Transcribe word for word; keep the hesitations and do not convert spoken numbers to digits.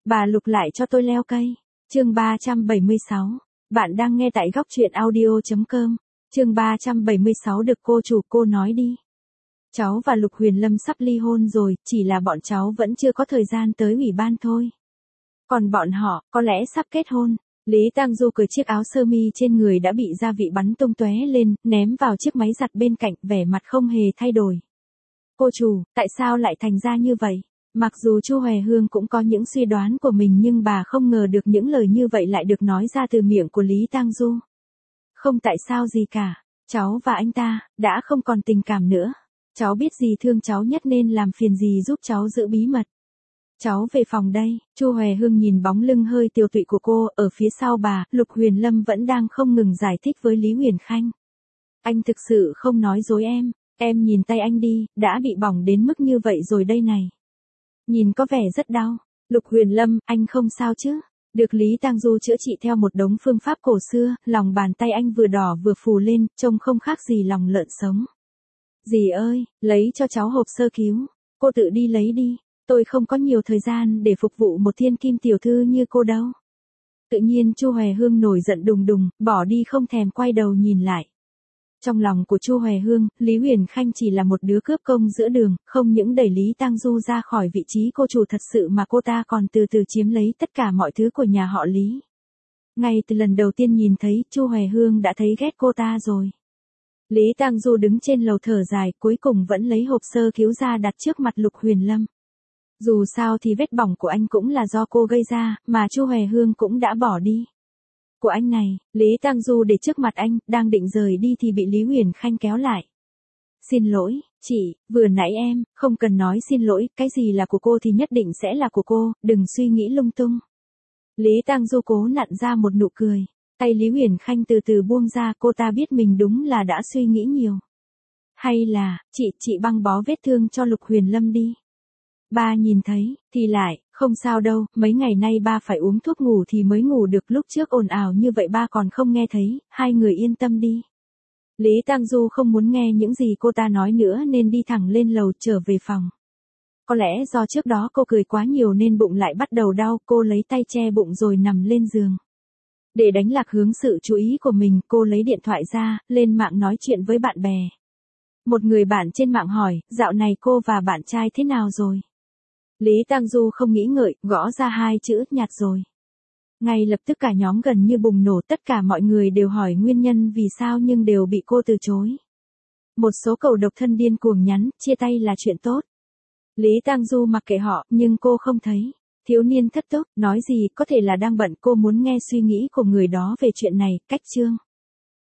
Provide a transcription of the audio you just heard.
Bà Lục lại cho tôi leo cây. Chương ba trăm bảy mươi sáu. Bạn đang nghe tại góc truyện audio chấm com. Chương ba trăm bảy mươi sáu được cô chủ cô nói đi. Cháu và Lục Huyền Lâm sắp ly hôn rồi, chỉ là bọn cháu vẫn chưa có thời gian tới ủy ban thôi. Còn bọn họ, có lẽ sắp kết hôn. Lý Tang Du cởi chiếc áo sơ mi trên người đã bị gia vị bắn tung tóe lên, ném vào chiếc máy giặt bên cạnh, vẻ mặt không hề thay đổi. Cô chủ, tại sao lại thành ra như vậy? Mặc dù Chu Hoè Hương cũng có những suy đoán của mình nhưng bà không ngờ được những lời như vậy lại được nói ra từ miệng của Lý Tang Du. Không tại sao gì cả, cháu và anh ta đã không còn tình cảm nữa. Cháu biết gì thương cháu nhất nên làm phiền gì giúp cháu giữ bí mật. Cháu về phòng đây. Chu Hoè Hương nhìn bóng lưng hơi tiều tụy của cô, ở phía sau bà, Lục Huyền Lâm vẫn đang không ngừng giải thích với Lý Huyền Khanh. Anh thực sự không nói dối em, em nhìn tay anh đi, đã bị bỏng đến mức như vậy rồi đây này. Nhìn có vẻ rất đau. Lục Huyền Lâm, anh không sao chứ? Được Lý Tang Du chữa trị theo một đống phương pháp cổ xưa, lòng bàn tay anh vừa đỏ vừa phù lên, trông không khác gì lòng lợn sống. Dì ơi, lấy cho cháu hộp sơ cứu. Cô tự đi lấy đi. Tôi không có nhiều thời gian để phục vụ một thiên kim tiểu thư như cô đâu. Tự nhiên Chu Hoè Hương nổi giận đùng đùng, bỏ đi không thèm quay đầu nhìn lại. Trong lòng của Chu Hoè Hương, Lý Huyền Khanh chỉ là một đứa cướp công giữa đường, không những đẩy Lý Tang Du ra khỏi vị trí cô chủ thật sự mà cô ta còn từ từ chiếm lấy tất cả mọi thứ của nhà họ Lý. Ngay từ lần đầu tiên nhìn thấy, Chu Hoè Hương đã thấy ghét cô ta rồi. Lý Tang Du đứng trên lầu thở dài, cuối cùng vẫn lấy hộp sơ cứu ra đặt trước mặt Lục Huyền Lâm. Dù sao thì vết bỏng của anh cũng là do cô gây ra, mà Chu Hoè Hương cũng đã bỏ đi. Của anh này, Lý Tang Du để trước mặt anh, đang định rời đi thì bị Lý Huyền Khanh kéo lại. Xin lỗi, chị, vừa nãy em, không cần nói xin lỗi, cái gì là của cô thì nhất định sẽ là của cô, đừng suy nghĩ lung tung. Lý Tang Du cố nặn ra một nụ cười, tay Lý Huyền Khanh từ từ buông ra, cô ta biết mình đúng là đã suy nghĩ nhiều. Hay là, chị, chị băng bó vết thương cho Lục Huyền Lâm đi. Ba nhìn thấy, thì lại, không sao đâu, mấy ngày nay ba phải uống thuốc ngủ thì mới ngủ được, lúc trước ồn ào như vậy ba còn không nghe thấy, hai người yên tâm đi. Lý Tang Du không muốn nghe những gì cô ta nói nữa nên đi thẳng lên lầu trở về phòng. Có lẽ do trước đó cô cười quá nhiều nên bụng lại bắt đầu đau, cô lấy tay che bụng rồi nằm lên giường. Để đánh lạc hướng sự chú ý của mình, cô lấy điện thoại ra, lên mạng nói chuyện với bạn bè. Một người bạn trên mạng hỏi, dạo này cô và bạn trai thế nào rồi? Lý Tang Du không nghĩ ngợi, gõ ra hai chữ, nhạt rồi. Ngay lập tức cả nhóm gần như bùng nổ, tất cả mọi người đều hỏi nguyên nhân vì sao nhưng đều bị cô từ chối. Một số cầu độc thân điên cuồng nhắn, chia tay là chuyện tốt. Lý Tang Du mặc kệ họ, nhưng cô không thấy. Thiếu niên thất tốc, nói gì, có thể là đang bận, cô muốn nghe suy nghĩ của người đó về chuyện này, cách chương.